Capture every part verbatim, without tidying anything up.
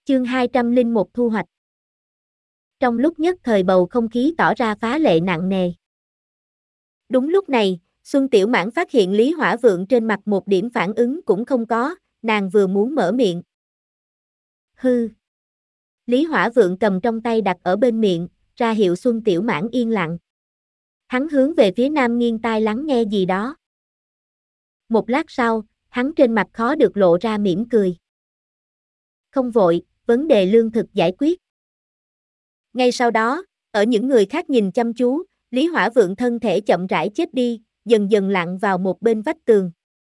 Chương hai trăm lẻ một thu hoạch. Trong lúc nhất thời bầu không khí tỏ ra phá lệ nặng nề. Đúng lúc này, Xuân Tiểu Mãn phát hiện Lý Hỏa Vượng trên mặt một điểm phản ứng cũng không có, nàng vừa muốn mở miệng. Hư. Lý Hỏa Vượng cầm trong tay đặt ở bên miệng, ra hiệu Xuân Tiểu Mãn yên lặng. Hắn hướng về phía nam nghiêng tai lắng nghe gì đó. Một lát sau, hắn trên mặt khó được lộ ra mỉm cười. Không vội, vấn đề lương thực giải quyết. Ngay sau đó, ở những người khác nhìn chăm chú, Lý Hỏa Vượng thân thể chậm rãi chết đi, dần dần lặn vào một bên vách tường.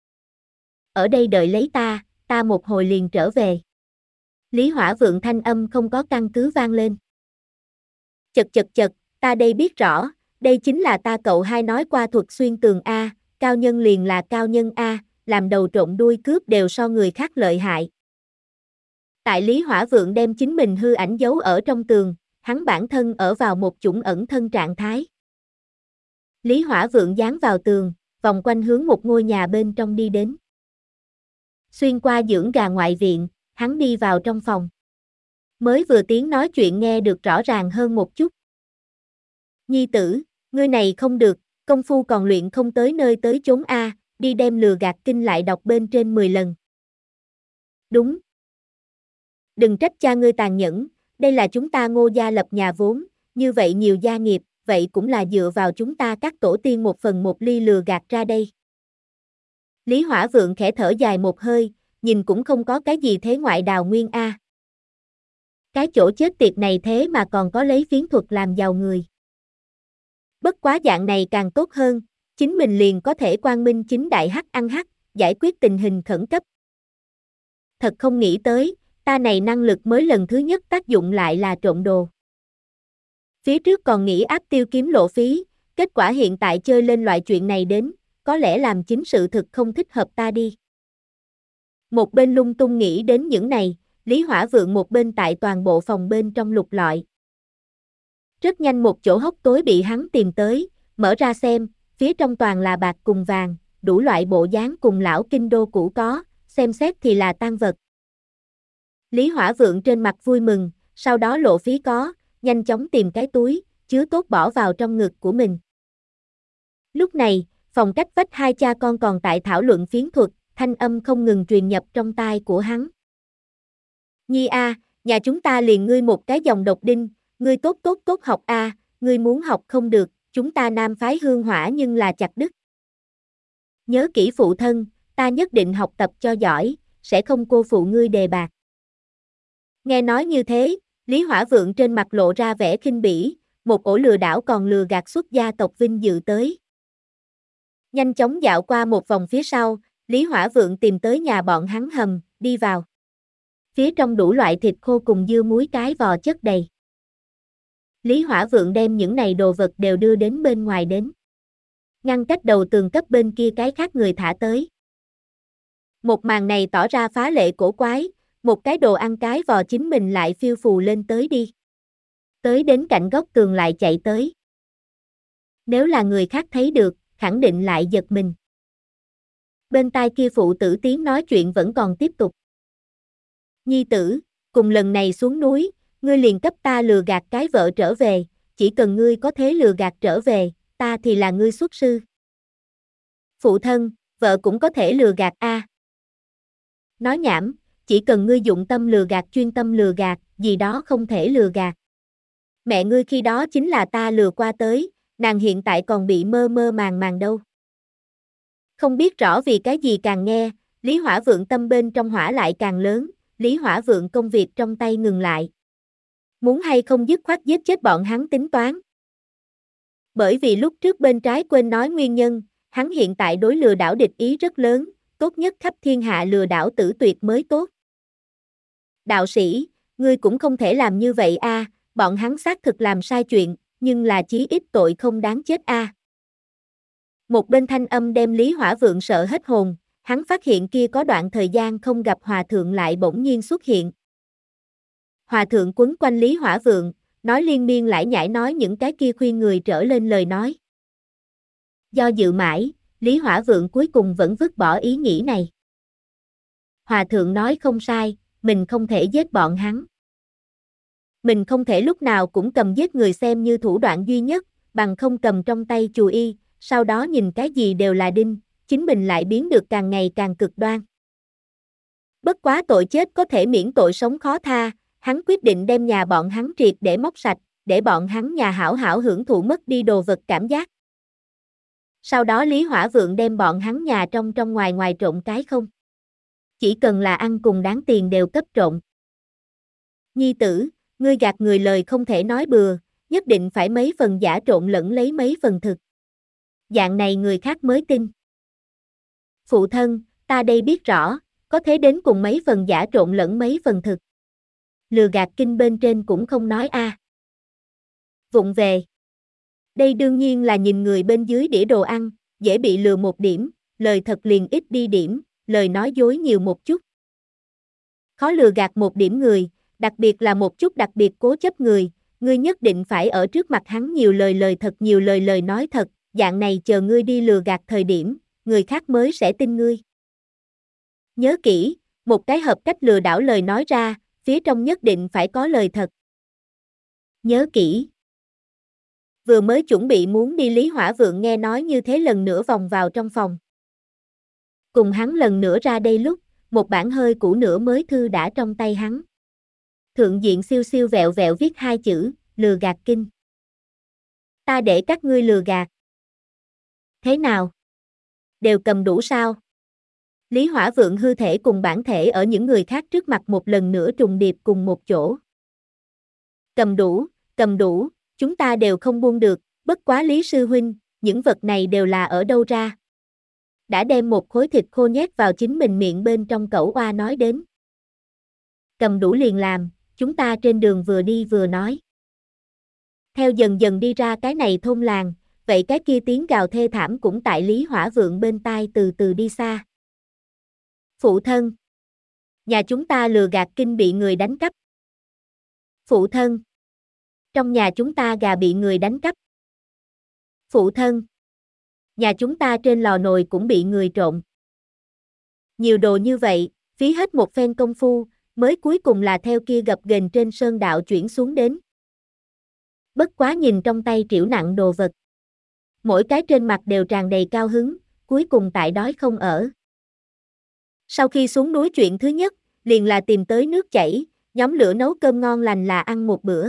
Ở đây đợi lấy ta, ta một hồi liền trở về. Lý Hỏa Vượng thanh âm không có căn cứ vang lên. Chật chật chật, ta đây biết rõ, đây chính là ta cậu hai nói qua thuật xuyên tường A, cao nhân liền là cao nhân A, làm đầu trộn đuôi cướp đều so người khác lợi hại. Tại Lý Hỏa Vượng đem chính mình hư ảnh giấu ở trong tường, hắn bản thân ở vào một chủng ẩn thân trạng thái. Lý Hỏa Vượng dán vào tường, vòng quanh hướng một ngôi nhà bên trong đi đến. Xuyên qua dưỡng gà ngoại viện, hắn đi vào trong phòng. Mới vừa tiếng nói chuyện nghe được rõ ràng hơn một chút. Nhi tử, ngươi này không được, công phu còn luyện không tới nơi tới chốn A, đi đem lừa gạt kinh lại đọc bên trên mười lần. Đúng. Đừng trách cha ngươi tàn nhẫn, đây là chúng ta Ngô gia lập nhà vốn, như vậy nhiều gia nghiệp, vậy cũng là dựa vào chúng ta các tổ tiên một phần một ly lừa gạt ra đây. Lý Hỏa Vượng khẽ thở dài một hơi, nhìn cũng không có cái gì thế ngoại đào nguyên A. Cái chỗ chết tiệt này thế mà còn có lấy phiến thuật làm giàu người. Bất quá dạng này càng tốt hơn, chính mình liền có thể quang minh chính đại hắc ăn hắc, giải quyết tình hình khẩn cấp. Thật không nghĩ tới, ta này năng lực mới lần thứ nhất tác dụng lại là trộn đồ. Phía trước còn nghĩ áp tiêu kiếm lộ phí, kết quả hiện tại chơi lên loại chuyện này đến, có lẽ làm chính sự thực không thích hợp ta đi. Một bên lung tung nghĩ đến những này, Lý Hỏa Vượng một bên tại toàn bộ phòng bên trong lục lọi. Rất nhanh một chỗ hốc tối bị hắn tìm tới, mở ra xem, phía trong toàn là bạc cùng vàng, đủ loại bộ dáng cùng lão kinh đô cũ có, xem xét thì là tang vật. Lý Hỏa Vượng trên mặt vui mừng, sau đó lộ phí có, nhanh chóng tìm cái túi, chứa tốt bỏ vào trong ngực của mình. Lúc này, phòng cách vách hai cha con còn tại thảo luận phiến thuật, thanh âm không ngừng truyền nhập trong tai của hắn. Nhi a, nhà chúng ta liền ngươi một cái dòng độc đinh, ngươi tốt tốt tốt học a, ngươi muốn học không được, chúng ta nam phái hương hỏa nhưng là chặt đứt. Nhớ kỹ phụ thân, ta nhất định học tập cho giỏi, sẽ không cô phụ ngươi đề bạc. Nghe nói như thế, Lý Hỏa Vượng trên mặt lộ ra vẻ khinh bỉ, một ổ lừa đảo còn lừa gạt xuất gia tộc vinh dự tới. Nhanh chóng dạo qua một vòng phía sau, Lý Hỏa Vượng tìm tới nhà bọn hắn hầm, đi vào. Phía trong đủ loại thịt khô cùng dưa muối cái vò chất đầy. Lý Hỏa Vượng đem những này đồ vật đều đưa đến bên ngoài đến. Ngăn cách đầu tường cấp bên kia cái khác người thả tới. Một màn này tỏ ra phá lệ cổ quái, một cái đồ ăn cái vò chính mình lại phiêu phù lên tới đi. Tới đến cạnh góc tường lại chạy tới. Nếu là người khác thấy được, khẳng định lại giật mình. Bên tai kia phụ tử tiếng nói chuyện vẫn còn tiếp tục. Nhi tử, cùng lần này xuống núi, ngươi liền cấp ta lừa gạt cái vợ trở về, chỉ cần ngươi có thế lừa gạt trở về, ta thì là ngươi xuất sư. Phụ thân, vợ cũng có thể lừa gạt a. À. Nói nhảm, chỉ cần ngươi dụng tâm lừa gạt chuyên tâm lừa gạt, gì đó không thể lừa gạt. Mẹ ngươi khi đó chính là ta lừa qua tới, nàng hiện tại còn bị mơ mơ màng màng đâu. Không biết rõ vì cái gì càng nghe, Lý Hỏa Vượng tâm bên trong hỏa lại càng lớn, Lý Hỏa Vượng công việc trong tay ngừng lại. Muốn hay không dứt khoát giết chết bọn hắn tính toán. Bởi vì lúc trước bên trái quên nói nguyên nhân, hắn hiện tại đối lừa đảo địch ý rất lớn, tốt nhất khắp thiên hạ lừa đảo tử tuyệt mới tốt. Đạo sĩ, ngươi cũng không thể làm như vậy a, à, bọn hắn xác thực làm sai chuyện, nhưng là chí ít tội không đáng chết a. À. Một bên thanh âm đem Lý Hỏa Vượng sợ hết hồn, hắn phát hiện kia có đoạn thời gian không gặp hòa thượng lại bỗng nhiên xuất hiện. Hòa thượng quấn quanh Lý Hỏa Vượng, nói liên miên lải nhải nói những cái kia khuyên người trở lên lời nói. Do dự mãi, Lý Hỏa Vượng cuối cùng vẫn vứt bỏ ý nghĩ này. Hòa thượng nói không sai, mình không thể giết bọn hắn. Mình không thể lúc nào cũng cầm giết người xem như thủ đoạn duy nhất, bằng không cầm trong tay chùy y, sau đó nhìn cái gì đều là đinh, chính mình lại biến được càng ngày càng cực đoan. Bất quá tội chết có thể miễn tội sống khó tha, hắn quyết định đem nhà bọn hắn triệt để móc sạch, để bọn hắn nhà hảo hảo hưởng thụ mất đi đồ vật cảm giác. Sau đó Lý Hỏa Vượng đem bọn hắn nhà trong trong ngoài ngoài trộn cái không. Chỉ cần là ăn cùng đáng tiền đều cấp trộn. Nhi tử, ngươi gạt người lời không thể nói bừa, nhất định phải mấy phần giả trộn lẫn lấy mấy phần thực. Dạng này người khác mới tin. Phụ thân, ta đây biết rõ, có thế đến cùng mấy phần giả trộn lẫn mấy phần thực. Lừa gạt kinh bên trên cũng không nói a. À. Vụng về. Đây đương nhiên là nhìn người bên dưới đĩa đồ ăn, dễ bị lừa một điểm, lời thật liền ít đi điểm, lời nói dối nhiều một chút. Khó lừa gạt một điểm người, đặc biệt là một chút đặc biệt cố chấp người, ngươi nhất định phải ở trước mặt hắn nhiều lời lời thật nhiều lời lời nói thật, dạng này chờ ngươi đi lừa gạt thời điểm, người khác mới sẽ tin ngươi. Nhớ kỹ, một cái hợp cách lừa đảo lời nói ra, phía trong nhất định phải có lời thật. Nhớ kỹ. Vừa mới chuẩn bị muốn đi Lý Hỏa Vượng nghe nói như thế lần nữa vòng vào trong phòng. Cùng hắn lần nữa ra đây lúc, một bản hơi cũ nửa mới thư đã trong tay hắn. Thượng diện siêu siêu vẹo vẹo viết hai chữ, lừa gạt kinh. Ta để các ngươi lừa gạt. Thế nào? Đều cầm đủ sao? Lý Hỏa Vượng hư thể cùng bản thể ở những người khác trước mặt một lần nữa trùng điệp cùng một chỗ. Cầm đủ, cầm đủ, chúng ta đều không buông được, bất quá Lý Sư Huynh, những vật này đều là ở đâu ra? Đã đem một khối thịt khô nhét vào chính mình miệng bên trong Cẩu Oa nói đến. Cầm đủ liền làm, chúng ta trên đường vừa đi vừa nói. Theo dần dần đi ra cái này thôn làng, vậy cái kia tiếng gào thê thảm cũng tại Lý Hỏa Vượng bên tai từ từ đi xa. Phụ thân. Nhà chúng ta lừa gạt kinh bị người đánh cắp. Phụ thân. Trong nhà chúng ta gà bị người đánh cắp. Phụ thân. Nhà chúng ta trên lò nồi cũng bị người trộm. Nhiều đồ như vậy, phí hết một phen công phu, mới cuối cùng là theo kia gập ghềnh trên sơn đạo chuyển xuống đến. Bất quá nhìn trong tay trĩu nặng đồ vật. Mỗi cái trên mặt đều tràn đầy cao hứng, cuối cùng tại đói không ở. Sau khi xuống núi chuyện thứ nhất, liền là tìm tới nước chảy, nhóm lửa nấu cơm ngon lành là ăn một bữa.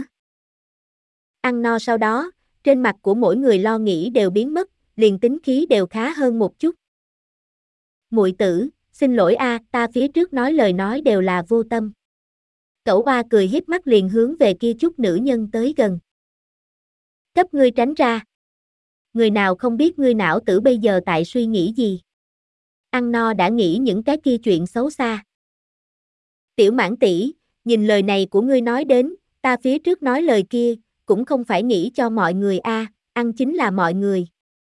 Ăn no sau đó, trên mặt của mỗi người lo nghĩ đều biến mất, liền tính khí đều khá hơn một chút. Muội tử, xin lỗi a, ta phía trước nói lời nói đều là vô tâm. Cẩu Oa cười híp mắt liền hướng về kia chút nữ nhân tới gần. Cấp ngươi tránh ra. Người nào không biết ngươi não tử bây giờ tại suy nghĩ gì? Ăn no đã nghĩ những cái kia chuyện xấu xa. Tiểu Mãn tỷ, nhìn lời này của ngươi nói đến, ta phía trước nói lời kia, cũng không phải nghĩ cho mọi người a, à, ăn chính là mọi người.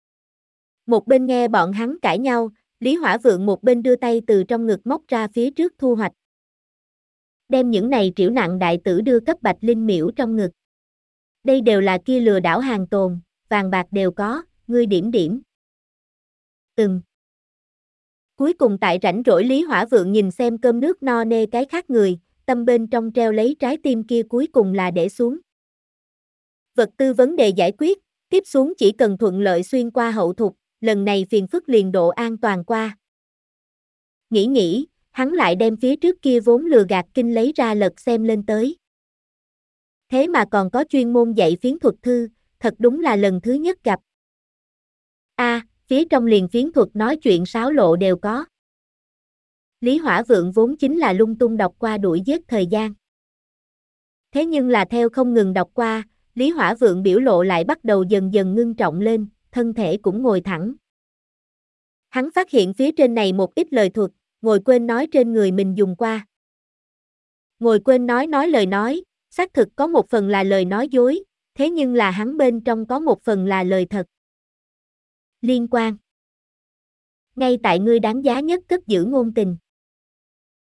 Một bên nghe bọn hắn cãi nhau, Lý Hỏa Vượng một bên đưa tay từ trong ngực móc ra phía trước thu hoạch. Đem những này trĩu nặng đại tử đưa cấp Bạch Linh Miễu trong ngực. Đây đều là kia lừa đảo hàng tồn, vàng bạc đều có, ngươi điểm điểm. Ừm. Cuối cùng tại rảnh rỗi Lý Hỏa Vượng nhìn xem cơm nước no nê cái khác người, tâm bên trong treo lấy trái tim kia cuối cùng là để xuống. Vật tư vấn đề giải quyết, tiếp xuống chỉ cần thuận lợi xuyên qua hậu thục, lần này phiền phức liền độ an toàn qua. Nghĩ nghĩ, hắn lại đem phía trước kia vốn lừa gạt kinh lấy ra lật xem lên tới. Thế mà còn có chuyên môn dạy phiến thuật thư, thật đúng là lần thứ nhất gặp. A, à, phía trong liền phiến thuật nói chuyện sáo lộ đều có. Lý Hỏa Vượng vốn chính là lung tung đọc qua đuổi giết thời gian. Thế nhưng là theo không ngừng đọc qua, Lý Hỏa Vượng biểu lộ lại bắt đầu dần dần ngưng trọng lên, thân thể cũng ngồi thẳng. Hắn phát hiện phía trên này một ít lời thuật, ngồi quên nói trên người mình dùng qua. Ngồi quên nói nói lời nói, xác thực có một phần là lời nói dối, thế nhưng là hắn bên trong có một phần là lời thật. Liên quan. Ngay tại ngươi đáng giá nhất cất giữ ngôn tình.